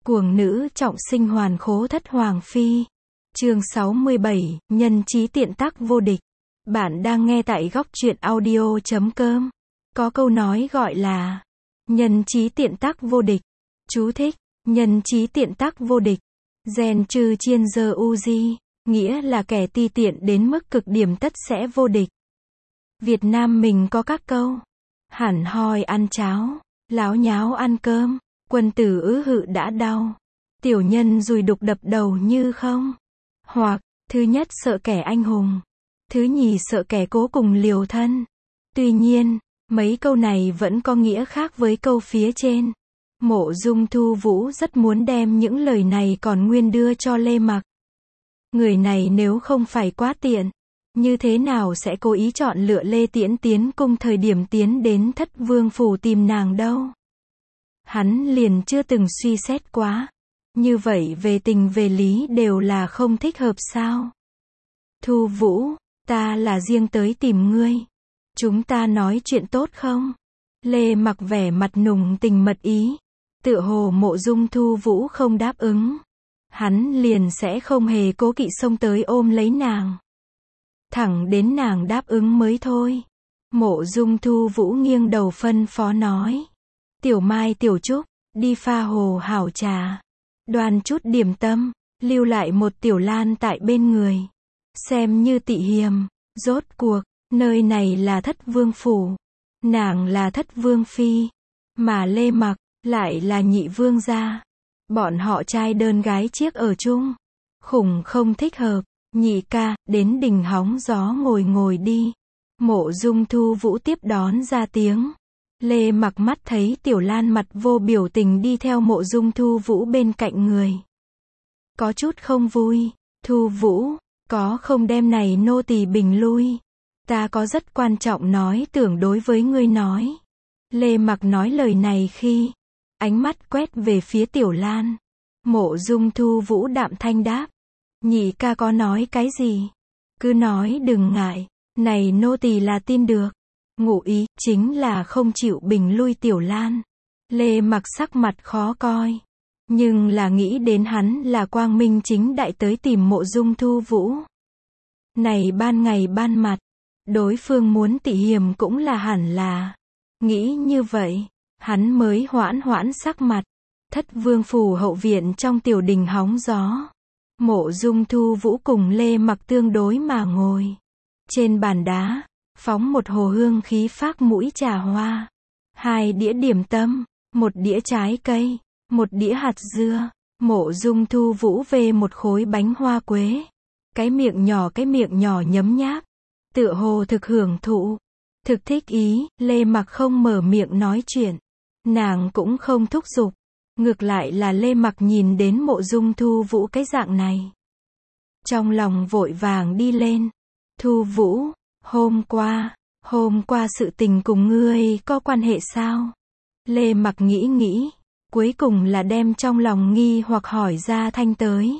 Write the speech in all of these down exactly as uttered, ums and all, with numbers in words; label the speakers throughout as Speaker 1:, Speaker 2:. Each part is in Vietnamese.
Speaker 1: Cuồng nữ trọng sinh hoàn khố thất hoàng phi. Chương sáu mươi bảy, nhân trí tiện tác vô địch. Bạn đang nghe tại góc truyện audio chấm com. Có câu nói gọi là nhân trí tiện tác vô địch. Chú thích: nhân trí tiện tác vô địch. Gen trừ chiên dơ uzi, nghĩa là kẻ ti tiện đến mức cực điểm tất sẽ vô địch. Việt Nam mình có các câu: hẳn hoi ăn cháo, láo nháo ăn cơm, quân tử ứ hự đã đau, tiểu nhân dùi đục đập đầu như không. Hoặc, thứ nhất sợ kẻ anh hùng, thứ nhì sợ kẻ cố cùng liều thân. Tuy nhiên, mấy câu này vẫn có nghĩa khác với câu phía trên. Mộ Dung Thu Vũ rất muốn đem những lời này còn nguyên đưa cho Lê Mặc. Người này nếu không phải quá tiện, như thế nào sẽ cố ý chọn lựa Lê Tiễn tiến cung thời điểm tiến đến Thất Vương phủ tìm nàng đâu. Hắn liền chưa từng suy xét quá. Như vậy về tình về lý đều là không thích hợp sao? Thu Vũ, ta là riêng tới tìm ngươi. Chúng ta nói chuyện tốt không? Lê Mặc vẻ mặt nùng tình mật ý. Tựa hồ Mộ Dung Thu Vũ không đáp ứng, hắn liền sẽ không hề cố kỵ xông tới ôm lấy nàng. Thẳng đến nàng đáp ứng mới thôi. Mộ Dung Thu Vũ nghiêng đầu phân phó nói: Tiểu Mai Tiểu Trúc, đi pha hồ hảo trà, đoan chút điểm tâm, lưu lại một Tiểu Lan tại bên người, xem như tị hiềm. Rốt cuộc, nơi này là Thất Vương phủ, nàng là Thất Vương phi, mà Lê Mặc lại là nhị vương gia. Bọn họ trai đơn gái chiếc ở chung, khủng không thích hợp. Nhị ca, đến đình hóng gió ngồi ngồi đi. Mộ Dung Thu Vũ tiếp đón ra tiếng. Lê Mặc mắt thấy Tiểu Lan mặt vô biểu tình đi theo Mộ Dung Thu Vũ bên cạnh người, có chút không vui. Thu Vũ, có không đem này nô tỳ bình lui? Ta có rất quan trọng nói tưởng đối với ngươi nói. Lê Mặc nói lời này khi ánh mắt quét về phía Tiểu Lan. Mộ Dung Thu Vũ đạm thanh đáp: nhị ca có nói cái gì? Cứ nói đừng ngại, này nô tỳ là tin được. Ngụ ý chính là không chịu bình lui Tiểu Lan. Lê Mặc sắc mặt khó coi, nhưng là nghĩ đến hắn là quang minh chính đại tới tìm Mộ Dung Thu Vũ. Này ban ngày ban mặt, đối phương muốn tị hiềm cũng là hẳn là. Nghĩ như vậy, hắn mới hoãn hoãn sắc mặt. Thất Vương phủ hậu viện trong tiểu đình hóng gió. Mộ Dung Thu Vũ cùng Lê Mặc tương đối mà ngồi. Trên bàn đá, phóng một hồ hương khí phác mũi trà hoa, hai đĩa điểm tâm, một đĩa trái cây, một đĩa hạt dưa. Mộ Dung Thu Vũ về một khối bánh hoa quế, cái miệng nhỏ cái miệng nhỏ nhấm nháp, tựa hồ thực hưởng thụ, thực thích ý. Lê Mặc không mở miệng nói chuyện, nàng cũng không thúc giục. Ngược lại là Lê Mặc nhìn đến Mộ Dung Thu Vũ cái dạng này, trong lòng vội vàng đi lên. Thu Vũ, hôm qua, hôm qua sự tình cùng ngươi có quan hệ sao? Lê Mặc nghĩ nghĩ, cuối cùng là đem trong lòng nghi hoặc hỏi ra thanh tới.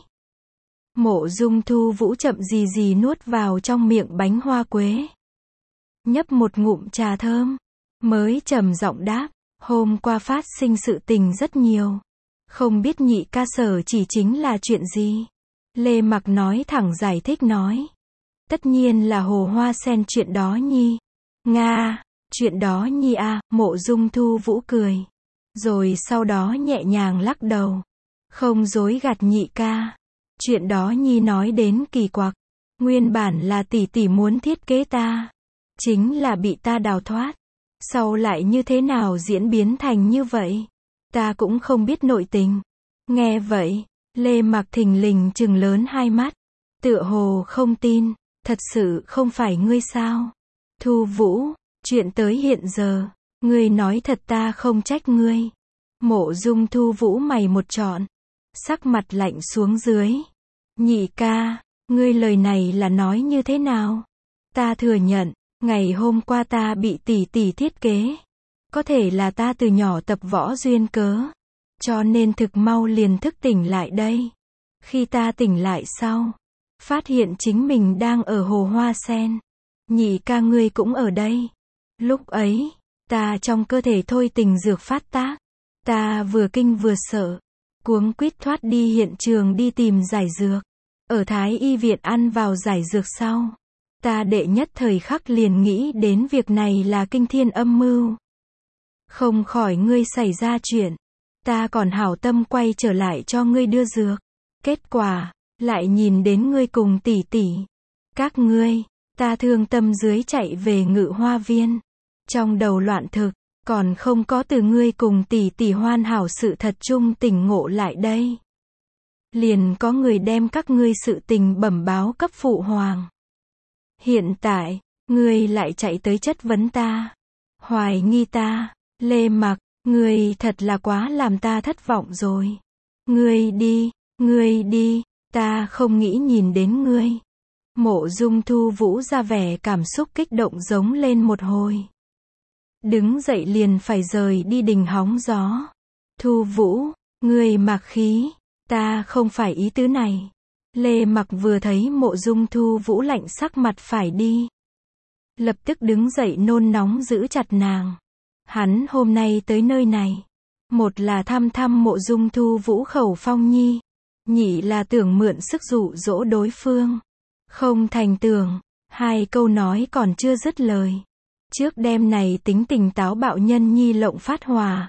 Speaker 1: Mộ Dung Thu Vũ chậm gì gì nuốt vào trong miệng bánh hoa quế, nhấp một ngụm trà thơm, mới trầm giọng đáp: hôm qua phát sinh sự tình rất nhiều, không biết nhị ca sở chỉ chính là chuyện gì? Lê Mặc nói thẳng giải thích nói: tất nhiên là hồ hoa sen chuyện đó nhi. Nga, chuyện đó nhi à? Mộ Dung Thu Vũ cười, rồi sau đó nhẹ nhàng lắc đầu. Không dối gạt nhị ca, chuyện đó nhi nói đến kỳ quặc, nguyên bản là tỷ tỷ muốn thiết kế ta, chính là bị ta đào thoát, sau lại như thế nào diễn biến thành như vậy, ta cũng không biết nội tình. Nghe vậy, Lê Mặc thình lình trừng lớn hai mắt, tựa hồ không tin. Thật sự không phải ngươi sao? Thu Vũ, chuyện tới hiện giờ, ngươi nói thật ta không trách ngươi. Mộ Dung Thu Vũ mày một trọn, sắc mặt lạnh xuống dưới. Nhị ca, ngươi lời này là nói như thế nào? Ta thừa nhận, ngày hôm qua ta bị tỷ tỷ thiết kế. Có thể là ta từ nhỏ tập võ duyên cớ, cho nên thực mau liền thức tỉnh lại đây. Khi ta tỉnh lại sau, phát hiện chính mình đang ở hồ hoa sen. Nhị ca ngươi cũng ở đây. Lúc ấy, ta trong cơ thể thôi tình dược phát tác. Ta vừa kinh vừa sợ. cuống quýt thoát đi hiện trường đi tìm giải dược. Ở Thái y viện ăn vào giải dược sau, ta đệ nhất thời khắc liền nghĩ đến việc này là kinh thiên âm mưu. Không khỏi ngươi xảy ra chuyện, ta còn hảo tâm quay trở lại cho ngươi đưa dược. Kết quả, lại nhìn đến ngươi cùng tỷ tỷ. Các ngươi, ta thương tâm dưới chạy về Ngự Hoa Viên. Trong đầu loạn thực, còn không có từ ngươi cùng tỷ tỷ hoàn hảo sự thật chung tỉnh ngộ lại đây. Liền có người đem các ngươi sự tình bẩm báo cấp phụ hoàng. Hiện tại, ngươi lại chạy tới chất vấn ta, hoài nghi ta. Lê Mặc, ngươi thật là quá làm ta thất vọng rồi. Ngươi đi, ngươi đi, ta không nghĩ nhìn đến ngươi. Mộ Dung Thu Vũ ra vẻ cảm xúc kích động giống lên một hồi. Đứng dậy liền phải rời đi đình hóng gió. Thu Vũ, ngươi mặc khí, ta không phải ý tứ này. Lê Mặc vừa thấy Mộ Dung Thu Vũ lạnh sắc mặt phải đi, lập tức đứng dậy nôn nóng giữ chặt nàng. Hắn hôm nay tới nơi này, một là thăm thăm Mộ Dung Thu Vũ khẩu phong nhi, nhị là tưởng mượn sức dụ dỗ đối phương. Không thành tưởng, hai câu nói còn chưa dứt lời, trước đêm này tính tình táo bạo nhân nhi lộng phát hòa.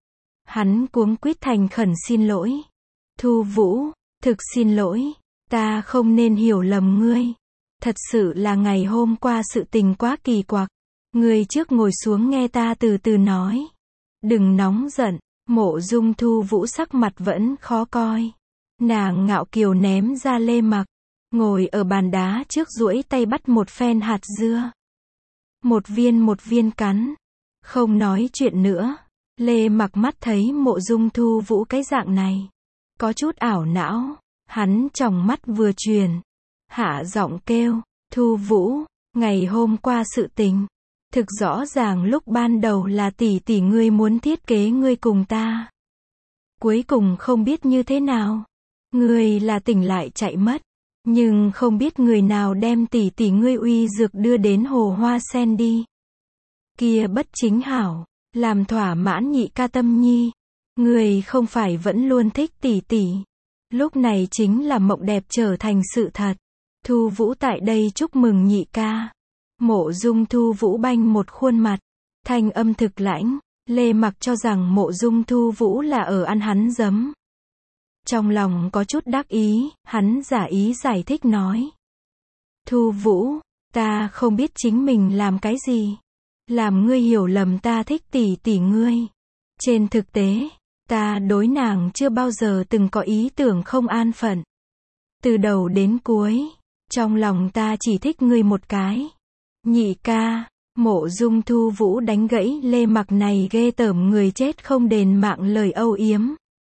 Speaker 1: Hắn cuống quýt thành khẩn xin lỗi. Thu Vũ, thực xin lỗi, ta không nên hiểu lầm ngươi. Thật sự là ngày hôm qua sự tình quá kỳ quặc. Ngươi trước ngồi xuống nghe ta từ từ nói. Đừng nóng giận. Mộ Dung Thu Vũ sắc mặt vẫn khó coi. Nàng ngạo kiều ném ra Lê Mặc, ngồi ở bàn đá trước duỗi tay bắt một phen hạt dưa. Một viên một viên cắn. Không nói chuyện nữa. Lê Mặc mắt thấy Mộ Dung Thu Vũ cái dạng này, có chút ảo não. Hắn tròng mắt vừa truyền, hạ giọng kêu, Thu Vũ, ngày hôm qua sự tình, thực rõ ràng lúc ban đầu là tỷ tỷ ngươi muốn thiết kế ngươi cùng ta. Cuối cùng không biết như thế nào, ngươi là tỉnh lại chạy mất, nhưng không biết người nào đem tỷ tỷ ngươi uy dược đưa đến hồ hoa sen đi. Kia bất chính hảo, làm thỏa mãn nhị ca tâm nhi. Ngươi không phải vẫn luôn thích tỷ tỷ. Lúc này chính là mộng đẹp trở thành sự thật. Thu Vũ tại đây chúc mừng nhị ca. Mộ Dung Thu Vũ banh một khuôn mặt, thanh âm thực lãnh. Lê Mặc cho rằng Mộ Dung Thu Vũ là ở ăn hắn giấm. Trong lòng có chút đắc ý, hắn giả ý giải thích nói. Thu Vũ, ta không biết chính mình làm cái gì, làm ngươi hiểu lầm ta thích tỷ tỷ ngươi. Trên thực tế, ta đối nàng chưa bao giờ từng có ý tưởng không an phận. Từ đầu đến cuối, trong lòng ta chỉ thích ngươi một cái. Nhị ca, Mộ Dung Thu Vũ đánh gãy Lê Mặc này ghê tởm người chết không đền mạng lời âu yếm.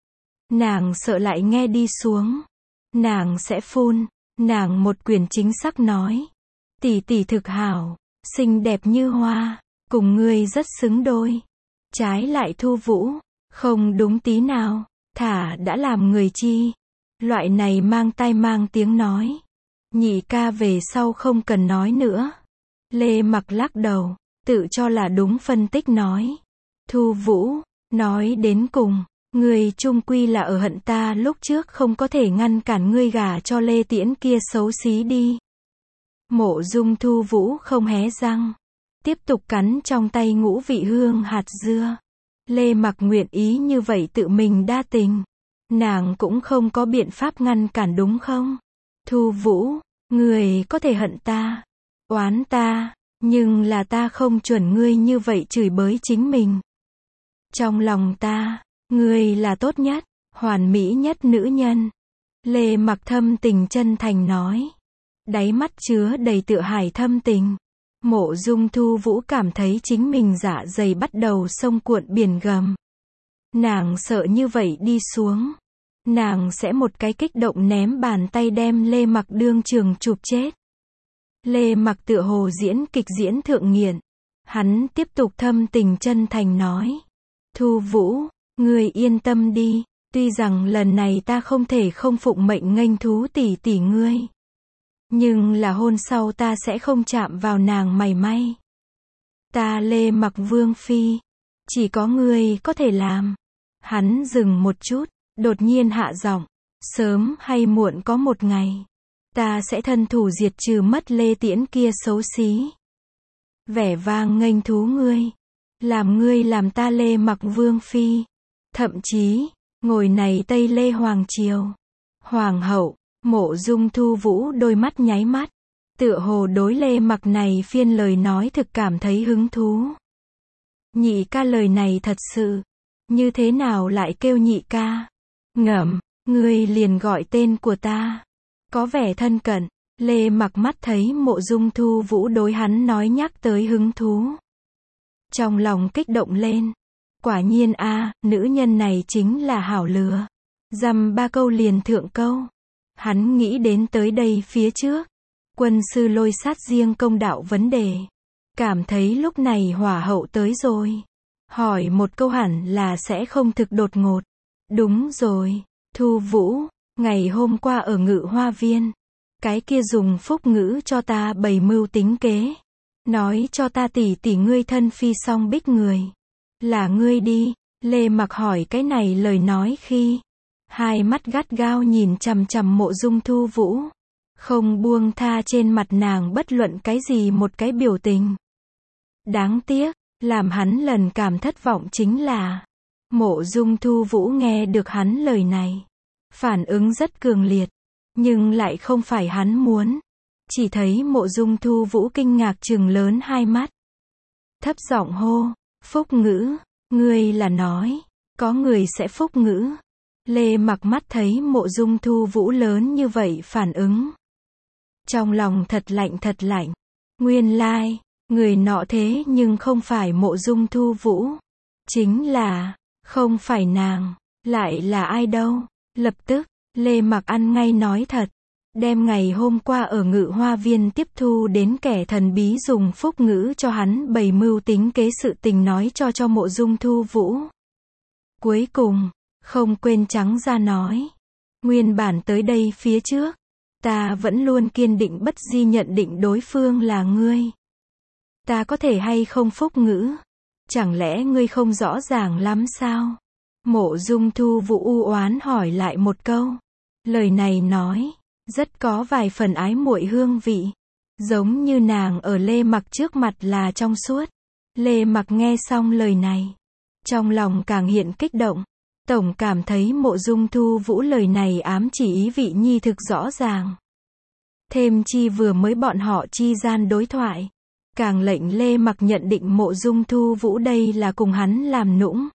Speaker 1: Nàng sợ lại nghe đi xuống, nàng sẽ phun. Nàng một quyền chính xác nói, tỷ tỷ thực hảo, xinh đẹp như hoa, cùng ngươi rất xứng đôi. Trái lại Thu Vũ, không đúng tí nào, thả đã làm người chi. Loại này mang tai mang tiếng nói. Nhị ca về sau không cần nói nữa. Lê Mặc lắc đầu, tự cho là đúng phân tích nói. Thu Vũ, nói đến cùng, ngươi chung quy là ở hận ta lúc trước không có thể ngăn cản ngươi gả cho Lê Tiễn kia xấu xí đi. Mộ Dung Thu Vũ không hé răng, tiếp tục cắn trong tay ngũ vị hương hạt dưa. Lê Mặc nguyện ý như vậy tự mình đa tình, nàng cũng không có biện pháp ngăn cản đúng không? Thu Vũ, ngươi có thể hận ta, oán ta, nhưng là ta không chuẩn ngươi như vậy chửi bới chính mình. Trong lòng ta, ngươi là tốt nhất, hoàn mỹ nhất nữ nhân. Lê Mặc thâm tình chân thành nói, đáy mắt chứa đầy tựa hải thâm tình. Mộ Dung Thu Vũ cảm thấy chính mình dạ dày bắt đầu sông cuộn biển gầm. Nàng sợ như vậy đi xuống, nàng sẽ một cái kích động ném bàn tay đem Lê Mặc đương trường chụp chết. Lê Mặc tựa hồ diễn kịch diễn thượng nghiện. Hắn tiếp tục thâm tình chân thành nói, Thu Vũ, ngươi yên tâm đi, tuy rằng lần này ta không thể không phụng mệnh nghênh thú tỷ tỷ ngươi, nhưng là hôn sau ta sẽ không chạm vào nàng mảy may. Ta Lê Mặc vương phi, chỉ có ngươi có thể làm. Hắn dừng một chút, đột nhiên hạ giọng, sớm hay muộn có một ngày, ta sẽ thân thủ diệt trừ mất Lê Tiễn kia xấu xí. Vẻ vang nghênh thú ngươi, làm ngươi làm ta Lê Mặc vương phi, thậm chí, ngồi này Tây Lê Hoàng triều. Hoàng hậu, Mộ Dung Thu Vũ đôi mắt nháy mắt, tựa hồ đối Lê Mặc này phiên lời nói thực cảm thấy hứng thú. Nhị ca lời này thật sự, như thế nào lại kêu nhị ca? Ngẫm, ngươi liền gọi tên của ta. Có vẻ thân cận, Lê Mặc mắt thấy Mộ Dung Thu Vũ đối hắn nói nhắc tới hứng thú. Trong lòng kích động lên. Quả nhiên a, nữ nhân này chính là hảo lừa. Dăm ba câu liền thượng câu. Hắn nghĩ đến tới đây phía trước. Quân sư Lôi sát riêng công đạo vấn đề. Cảm thấy lúc này hỏa hậu tới rồi. Hỏi một câu hẳn là sẽ không thực đột ngột. Đúng rồi, Thu Vũ, ngày hôm qua ở Ngự Hoa Viên. Cái kia dùng phúc ngữ cho ta bày mưu tính kế. Nói cho ta tỷ tỷ ngươi thân phi song bích người. Là ngươi đi. Lê Mặc hỏi cái này lời nói khi. Hai mắt gắt gao nhìn chằm chằm Mộ Dung Thu Vũ. Không buông tha trên mặt nàng bất luận cái gì một cái biểu tình. Đáng tiếc, làm hắn lần cảm thất vọng chính là. Mộ Dung Thu Vũ nghe được hắn lời này. Phản ứng rất cường liệt. Nhưng lại không phải hắn muốn. Chỉ thấy Mộ Dung Thu Vũ kinh ngạc trừng lớn hai mắt. Thấp giọng hô, phúc ngữ, ngươi là nói, có người sẽ phúc ngữ. Lê Mặc mắt thấy Mộ Dung Thu Vũ lớn như vậy phản ứng. Trong lòng thật lạnh thật lạnh. Nguyên lai, người nọ thế nhưng không phải Mộ Dung Thu Vũ. Chính là, không phải nàng, lại là ai đâu. Lập tức, Lê Mặc ăn ngay nói thật. Đem ngày hôm qua ở Ngự Hoa Viên tiếp thu đến kẻ thần bí dùng phúc ngữ cho hắn bày mưu tính kế sự tình nói cho cho Mộ Dung Thu Vũ. Cuối cùng, không quên trắng ra nói. Nguyên bản tới đây phía trước, ta vẫn luôn kiên định bất di nhận định đối phương là ngươi. Ta có thể hay không phúc ngữ? Chẳng lẽ ngươi không rõ ràng lắm sao? Mộ Dung Thu Vũ u oán hỏi lại một câu. Lời này nói, rất có vài phần ái muội hương vị. Giống như nàng ở Lê Mặc trước mặt là trong suốt. Lê Mặc nghe xong lời này. Trong lòng càng hiện kích động. Tổng cảm thấy Mộ Dung Thu Vũ lời này ám chỉ ý vị nhi thực rõ ràng. Thêm chi vừa mới bọn họ chi gian đối thoại. Càng lệnh Lê Mặc nhận định Mộ Dung Thu Vũ đây là cùng hắn làm nũng.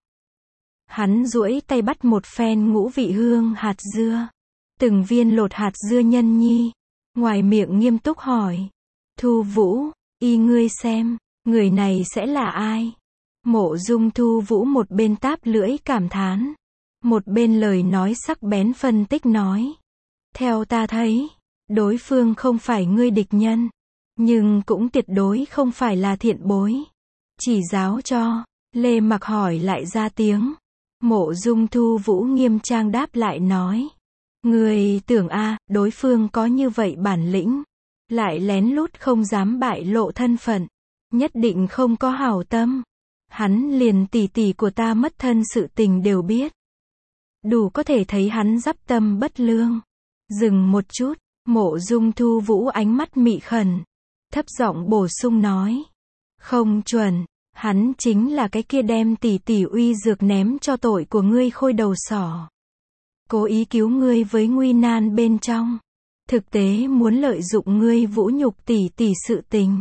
Speaker 1: Hắn duỗi tay bắt một phen ngũ vị hương hạt dưa. Từng viên lột hạt dưa nhân nhi. Ngoài miệng nghiêm túc hỏi. Thu Vũ, y ngươi xem, người này sẽ là ai? Mộ Dung Thu Vũ một bên táp lưỡi cảm thán. Một bên lời nói sắc bén phân tích nói. Theo ta thấy, đối phương không phải ngươi địch nhân. Nhưng cũng tuyệt đối không phải là thiện bối. Chỉ giáo cho, Lê Mặc hỏi lại ra tiếng. Mộ Dung Thu Vũ nghiêm trang đáp lại nói. Người tưởng a, đối phương có như vậy bản lĩnh. Lại lén lút không dám bại lộ thân phận. Nhất định không có hảo tâm. Hắn liền tỷ tỷ của ta mất thân sự tình đều biết. Đủ có thể thấy hắn dắp tâm bất lương. Dừng một chút, Mộ Dung Thu Vũ ánh mắt mị khẩn. Thấp giọng bổ sung nói. Không chuẩn, hắn chính là cái kia đem tỷ tỷ uy dược ném cho tội của ngươi khôi đầu sỏ. Cố ý cứu ngươi với nguy nan bên trong. Thực tế muốn lợi dụng ngươi vũ nhục tỷ tỷ sự tình.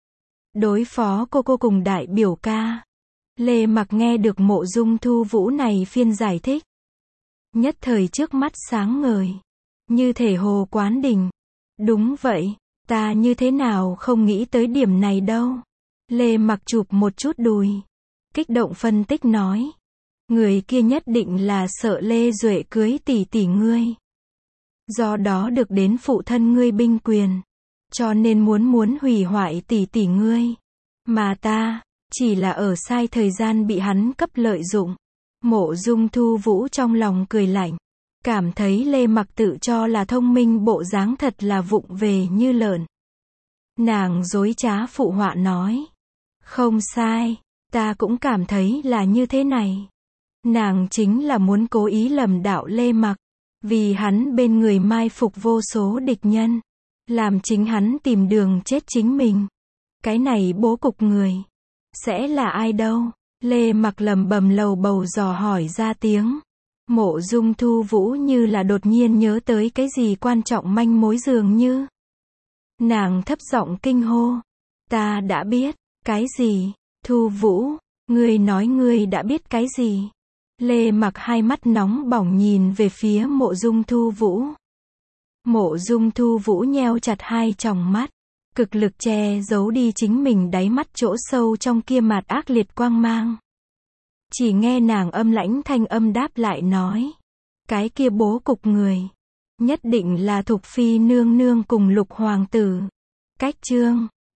Speaker 1: Đối phó cô cô cùng đại biểu ca. Lê Mặc nghe được Mộ Dung Thu Vũ này phiên giải thích. Nhất thời trước mắt sáng ngời. Như thể hồ quán đỉnh. Đúng vậy, ta như thế nào không nghĩ tới điểm này đâu. Lê Mặc chụp một chút đùi. Kích động phân tích nói. Người kia nhất định là sợ Lê Duệ cưới tỷ tỷ ngươi. Do đó được đến phụ thân ngươi binh quyền. Cho nên muốn muốn hủy hoại tỷ tỷ ngươi. Mà ta, chỉ là ở sai thời gian bị hắn cấp lợi dụng. Mộ Dung Thu Vũ trong lòng cười lạnh. Cảm thấy Lê Mặc tự cho là thông minh bộ dáng thật là vụng về như lợn. Nàng dối trá phụ họa nói. Không sai, ta cũng cảm thấy là như thế này. Nàng chính là muốn cố ý lầm đạo Lê Mặc, vì hắn bên người mai phục vô số địch nhân, làm chính hắn tìm đường chết chính mình. Cái này bố cục người, sẽ là ai đâu? Lê Mặc lầm bầm lầu bầu dò hỏi ra tiếng. Mộ Dung Thu Vũ như là đột nhiên nhớ tới cái gì quan trọng manh mối dường như. Nàng thấp giọng kinh hô. Ta đã biết. Cái gì? Thu Vũ, ngươi nói ngươi đã biết cái gì? Lê Mặc hai mắt nóng bỏng nhìn về phía Mộ Dung Thu Vũ. Mộ Dung Thu Vũ nheo chặt hai tròng mắt, cực lực che giấu đi chính mình đáy mắt chỗ sâu trong kia mạt ác liệt quang mang. Chỉ nghe nàng âm lãnh thanh âm đáp lại nói. Cái kia bố cục người, nhất định là Thục Phi nương nương cùng Lục hoàng tử. Cách chương